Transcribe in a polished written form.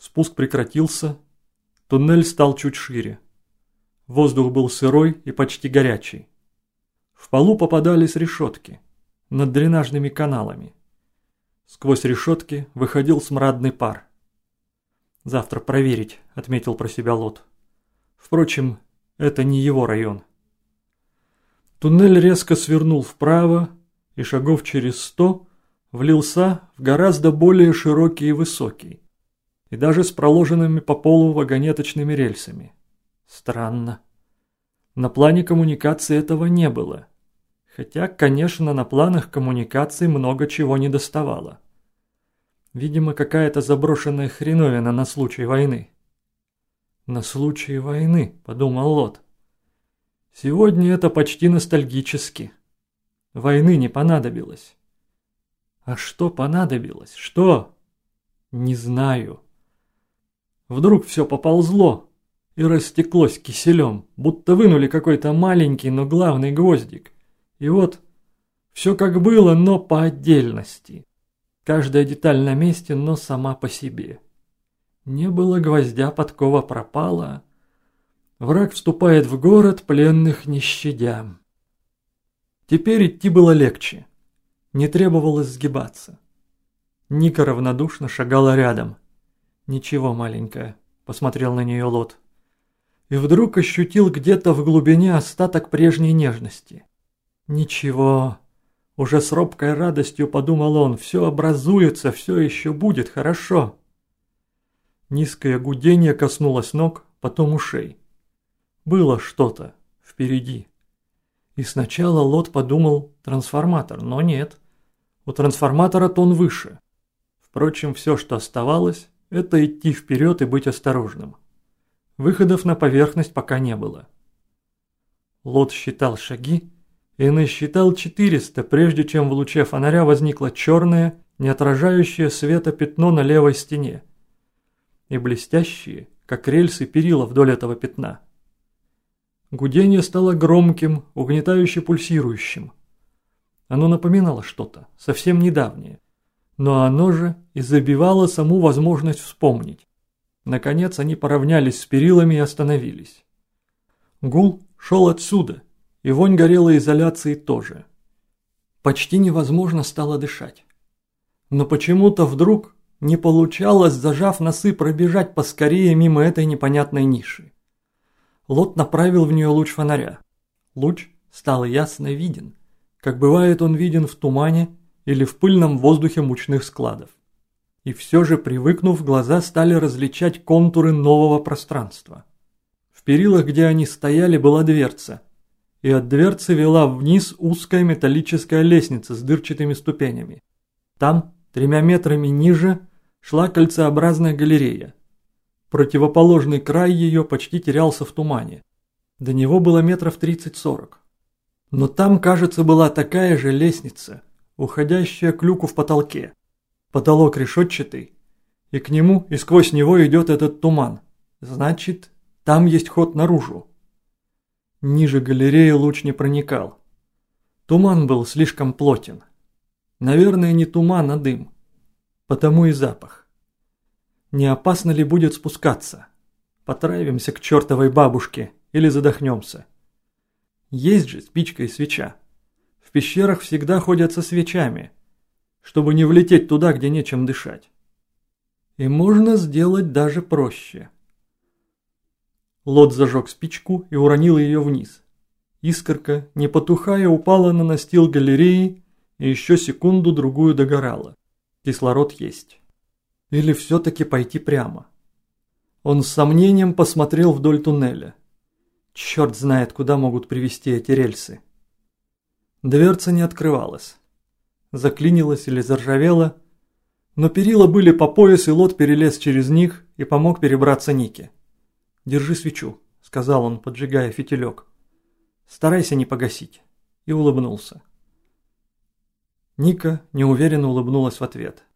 Спуск прекратился, туннель стал чуть шире. Воздух был сырой и почти горячий. В полу попадались решетки над дренажными каналами. Сквозь решетки выходил смрадный пар. «Завтра проверить», — отметил про себя Лот. Впрочем, это не его район. Туннель резко свернул вправо и шагов через 100 влился в гораздо более широкий и высокий, и даже с проложенными по полу вагонеточными рельсами. Странно. На плане коммуникации этого не было. Хотя, конечно, на планах коммуникаций много чего не доставало. Видимо, какая-то заброшенная хреновина на случай войны. «На случай войны», — подумал Лот. «Сегодня это почти ностальгически. Войны не понадобилось». А что понадобилось? Что? Не знаю. Вдруг все поползло и растеклось киселем, будто вынули какой-то маленький, но главный гвоздик. И вот все как было, но по отдельности. Каждая деталь на месте, но сама по себе. Не было гвоздя, подкова пропала. Враг вступает в город, пленных не щадя. Теперь идти было легче. Не требовалось сгибаться. Ника равнодушно шагала рядом. «Ничего, маленькая», — посмотрел на нее Лот. И вдруг ощутил где-то в глубине остаток прежней нежности. «Ничего», — уже с робкой радостью подумал он, «все образуется, все еще будет хорошо». Низкое гудение коснулось ног, потом ушей. Было что-то впереди. И сначала Лот подумал трансформатор, но нет. У трансформатора тон выше. Впрочем, все, что оставалось, это идти вперед и быть осторожным. Выходов на поверхность пока не было. Лот считал шаги и насчитал 400, прежде чем в луче фонаря возникло черное, не отражающее света пятно на левой стене. И блестящие, как рельсы, перила вдоль этого пятна. Гудение стало громким, угнетающе пульсирующим. Оно напоминало что-то, совсем недавнее. Но оно же и забивало саму возможность вспомнить. Наконец они поравнялись с перилами и остановились. Гул шел отсюда, и вонь горелой изоляции тоже. Почти невозможно стало дышать. Но почему-то вдруг не получалось, зажав носы, пробежать поскорее мимо этой непонятной ниши. Лот направил в нее луч фонаря. Луч стал ясно виден, как бывает он виден в тумане или в пыльном воздухе мучных складов. И все же, привыкнув, глаза стали различать контуры нового пространства. В перилах, где они стояли, была дверца, и от дверцы вела вниз узкая металлическая лестница с дырчатыми ступенями. Там, 3 метрами ниже, шла кольцеобразная галерея. Противоположный край ее почти терялся в тумане. До него было метров 30-40. Но там, кажется, была такая же лестница, уходящая к люку в потолке. Потолок решетчатый, и к нему и сквозь него идет этот туман. Значит, там есть ход наружу. Ниже галереи луч не проникал. Туман был слишком плотен. Наверное, не туман, а дым. Потому и запах. Не опасно ли будет спускаться? Потравимся к чертовой бабушке или задохнемся. Есть же спичка и свеча. В пещерах всегда ходят со свечами, чтобы не влететь туда, где нечем дышать. И можно сделать даже проще. Лот зажег спичку и уронил ее вниз. Искорка, не потухая, упала на настил галереи и еще секунду-другую догорала. Кислород есть. Или все-таки пойти прямо? Он с сомнением посмотрел вдоль туннеля. Черт знает, куда могут привести эти рельсы. Дверца не открывалась. Заклинилась или заржавела, но перила были по пояс, и Лот перелез через них и помог перебраться Нике. «Держи свечу», — сказал он, поджигая фитилек. «Старайся не погасить», и улыбнулся. Ника неуверенно улыбнулась в ответ.